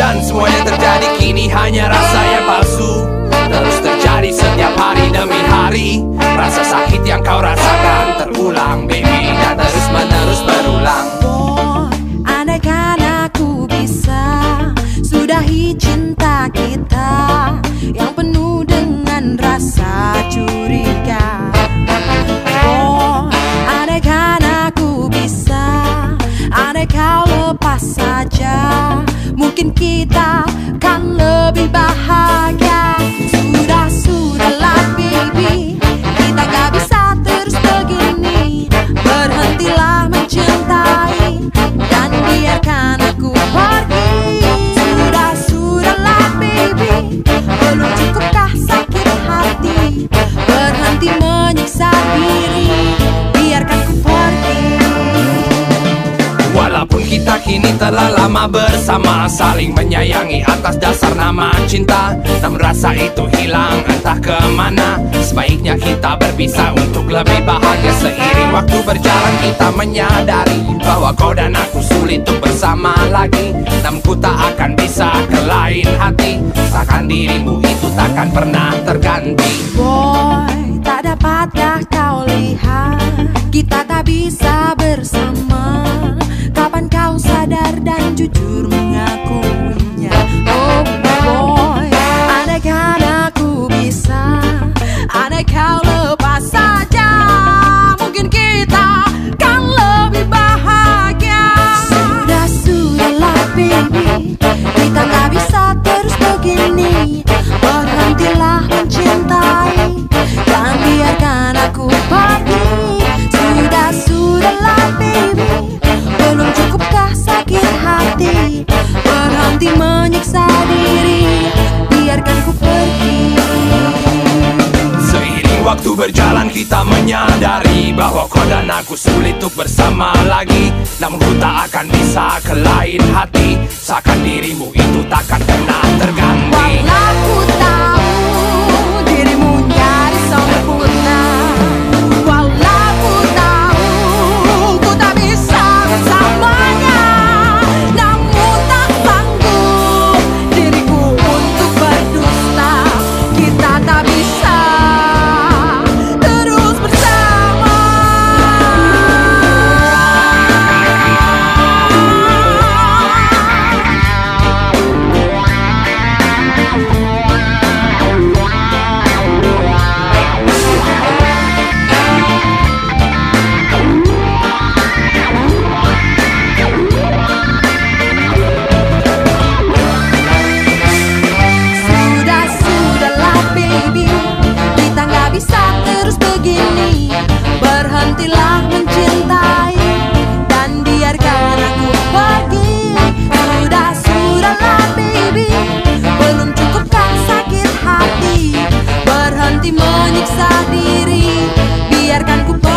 Dan semua yang terjadi kini hanya rasa yang palsu, terus terjadi setiap hari demi hari. Rasa sakit yang kau rasakan terulang baby, dan terus menerus berulang. Boy, andaikan aku bisa sudahi cinta kita yang penuh dengan rasa curiga. Boy, andaikan aku bisa, andai kau lepas saja, mungkin kita kan lebih bahagia. Sudahlah baby, kita gak bisa terus begini. Berhentilah mencintai dan biarkan aku pergi. Sudahlah baby, belum cukupkah sakit hati? Berhenti menyiksa diri, biarkan ku pergi. Walaupun kita kini telah lama bersama, saling menyayangi atas dasar nama cinta, namun rasa itu hilang entah kemana. Sebaiknya kita berpisah untuk lebih bahagia. Seiring waktu berjalan kita menyadari bahwa kau dan aku sulit untuk bersama lagi. Namun ku tak akan bisa ke lain hati, seakan dirimu itu takkan pernah terganti. Boy, tak dapatkah kau lihat kita tak bisa bersama? Kapan kau sadar dan jujur mengakuinya? Oh boy, andaikan aku bisa, andai kau lepas saja, mungkin kita kan lebih bahagia. Sudahlah baby, kita tak bisa terus begini. Berhentilah mencintai dan biarkan aku pergi. Sudahlah baby, belum cukupkah sakit hati? Berhenti menyiksa diri, biarkan ku pergi. Seiring waktu berjalan kita menyadari bahwa kau dan aku sulit untuk bersama lagi. Namun ku tak akan bisa ke lain hati, seakan dirimu itu takkan pernah terganti. Walau ku tahu dirimu nyaris sempurna, walau ku tahu ku tak bisa bersamanya, namun tak sanggup diriku untuk berdusta. Kita tak bisa terus bersama. Sudahlah baby, kita gak bisa terus begini. Berhentilah mencintai dan biarkan aku pergi. Sudahlah baby, belum cukupkah sakit hati? Berhenti menyiksa diri, biarkan ku pergi.